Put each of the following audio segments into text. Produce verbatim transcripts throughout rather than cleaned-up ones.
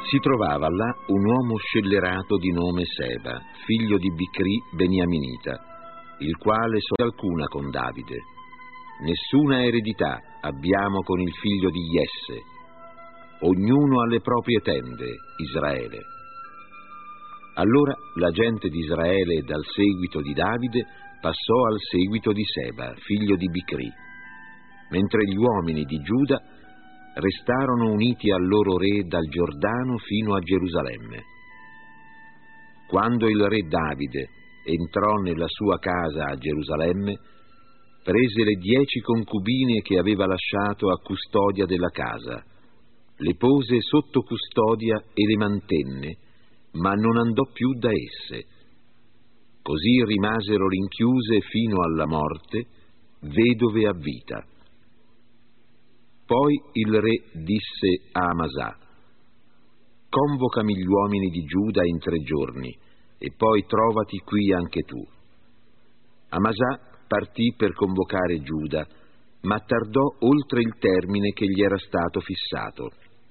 Si trovava là un uomo scellerato di nome Seba, figlio di Bicri beniaminita, il quale so alcuna con Davide. Nessuna eredità abbiamo con il figlio di Jesse. Ognuno alle proprie tende, Israele. Allora la gente di Israele dal seguito di Davide passò al seguito di Seba, figlio di Bicri, mentre gli uomini di Giuda restarono uniti al loro re dal Giordano fino a Gerusalemme. Quando il re Davide entrò nella sua casa a Gerusalemme, prese le dieci concubine che aveva lasciato a custodia della casa, le pose sotto custodia e le mantenne, ma non andò più da esse. Così rimasero rinchiuse fino alla morte, vedove a vita. Poi il re disse a Amasà: «Convocami gli uomini di Giuda in tre giorni, e poi trovati qui anche tu». Amasà partì per convocare Giuda, ma tardò oltre il termine che gli era stato fissato.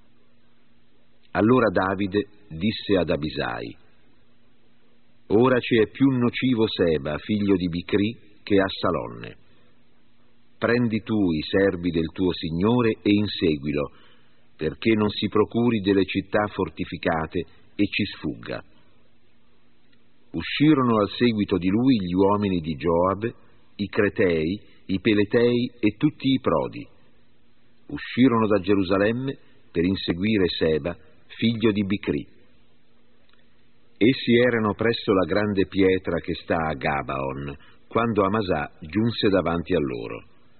Allora Davide disse ad Abisai: «Ora ci è più nocivo Seba, figlio di Bicri, che Assalonne. Prendi tu i servi del tuo signore e inseguilo, perché non si procuri delle città fortificate e ci sfugga». Uscirono al seguito di lui gli uomini di Gioab, i Cretei, i Peletei e tutti i Prodi. Uscirono da Gerusalemme per inseguire Seba, figlio di Bicri. Essi erano presso la grande pietra che sta a Gabaon, quando Amasà giunse davanti a loro.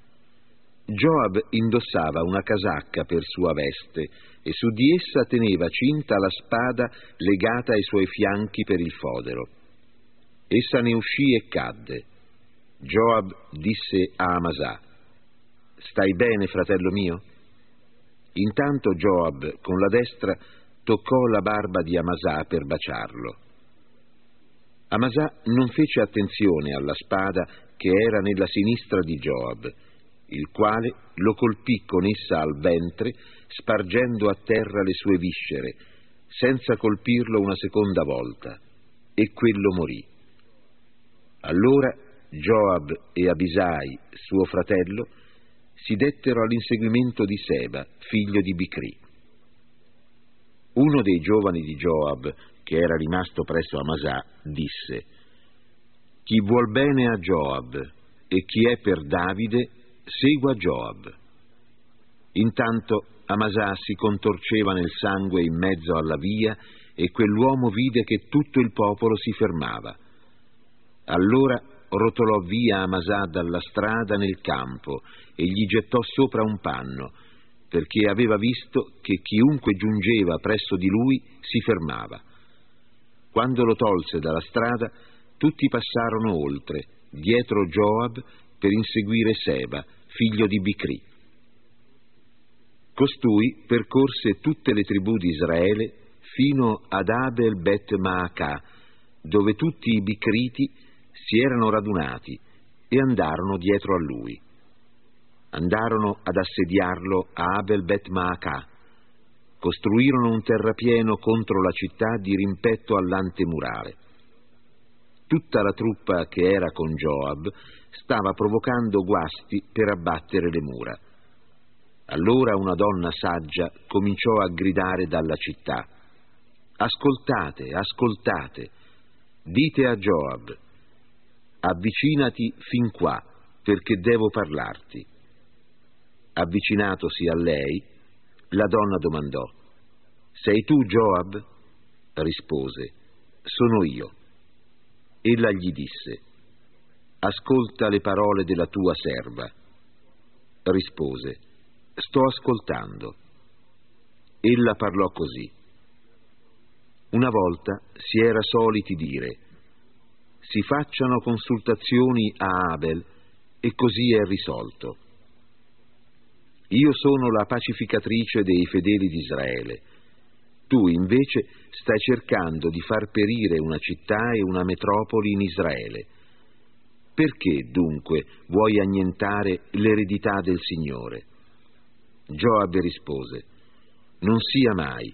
Gioab indossava una casacca per sua veste e su di essa teneva cinta la spada legata ai suoi fianchi per il fodero. Essa ne uscì e cadde. Gioab disse a Amasà: «Stai bene, fratello mio?» Intanto Gioab con la destra toccò la barba di Amasà per baciarlo. Amasà non fece attenzione alla spada che era nella sinistra di Gioab, il quale lo colpì con essa al ventre, spargendo a terra le sue viscere, senza colpirlo una seconda volta, e quello morì. Allora Gioab e Abisai, suo fratello, si dettero all'inseguimento di Seba, figlio di Bicri. Uno dei giovani di Gioab, che era rimasto presso Amasà, disse: «Chi vuol bene a Gioab e chi è per Davide, segua Gioab». Intanto Amasà si contorceva nel sangue in mezzo alla via, e quell'uomo vide che tutto il popolo si fermava. Allora rotolò via Amasà dalla strada nel campo e gli gettò sopra un panno, perché aveva visto che chiunque giungeva presso di lui si fermava. Quando lo tolse dalla strada, tutti passarono oltre, dietro Gioab, per inseguire Seba, figlio di Bicri. Costui percorse tutte le tribù di Israele fino ad Abel Bet Maacà, dove tutti i Bicriti si erano radunati e andarono dietro a lui. Andarono ad assediarlo a Abel Bet Maacà. Costruirono un terrapieno contro la città di rimpetto all'antemurale. Tutta la truppa che era con Gioab stava provocando guasti per abbattere le mura. Allora una donna saggia cominciò a gridare dalla città: «Ascoltate, ascoltate! Dite a Gioab: avvicinati fin qua, perché devo parlarti». Avvicinatosi a lei, la donna domandò: «Sei tu Gioab?» Rispose: «Sono io». Ella gli disse: «Ascolta le parole della tua serva». Rispose: «Sto ascoltando». Ella parlò così: «Una volta si era soliti dire: si facciano consultazioni a Abel, e così è risolto. Io sono la pacificatrice dei fedeli di Israele. Tu invece stai cercando di far perire una città e una metropoli in Israele. Perché dunque vuoi annientare l'eredità del Signore?» Gioab rispose: «Non sia mai,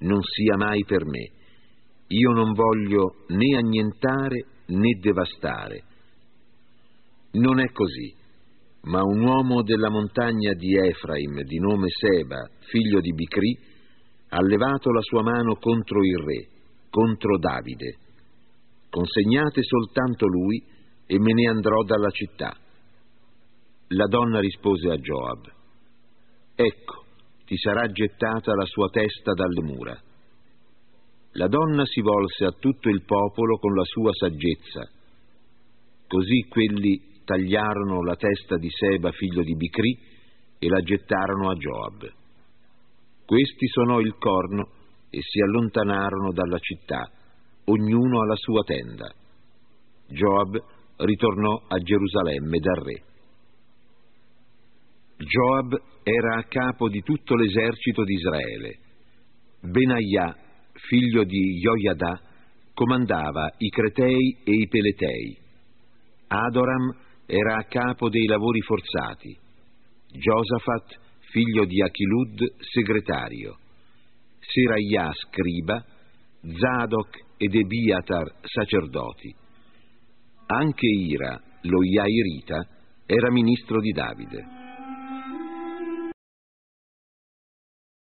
non sia mai per me. Io non voglio né annientare né devastare. Non è così, ma un uomo della montagna di Efraim, di nome Seba, figlio di Bicri, ha levato la sua mano contro il re, contro Davide. Consegnate soltanto lui e me ne andrò dalla città. La donna rispose a Gioab: ecco, ti sarà gettata la sua testa dalle mura. La donna si volse a tutto il popolo con la sua saggezza. Così quelli tagliarono la testa di Seba, figlio di Bicri, e la gettarono a Gioab. Questi sonò il corno e si allontanarono dalla città, ognuno alla sua tenda. Gioab ritornò a Gerusalemme dal re. Gioab era a capo di tutto l'esercito di Israele. Benaiah, figlio di Joiada, comandava i Cretei e i Peletei. Adoram era a capo dei lavori forzati. Giosafat, figlio di Achilud, segretario. Seraiah, scriba. Zadok ed Ebiatar, sacerdoti. Anche Ira, lo Iairita, era ministro di Davide.